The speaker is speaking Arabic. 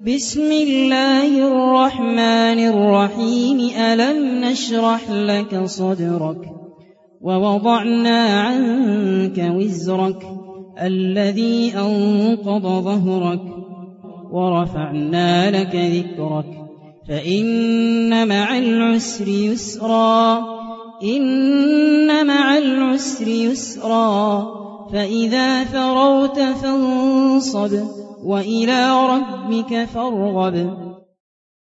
بسم الله الرحمن الرحيم ألم نشرح لك صدرك ووضعنا عنك وزرك الذي أنقض ظهرك ورفعنا لك ذكرك فإن مع العسر يسرا إن مع العسر يسرا فإذا فرغت فانصب وإلى ربك فارغب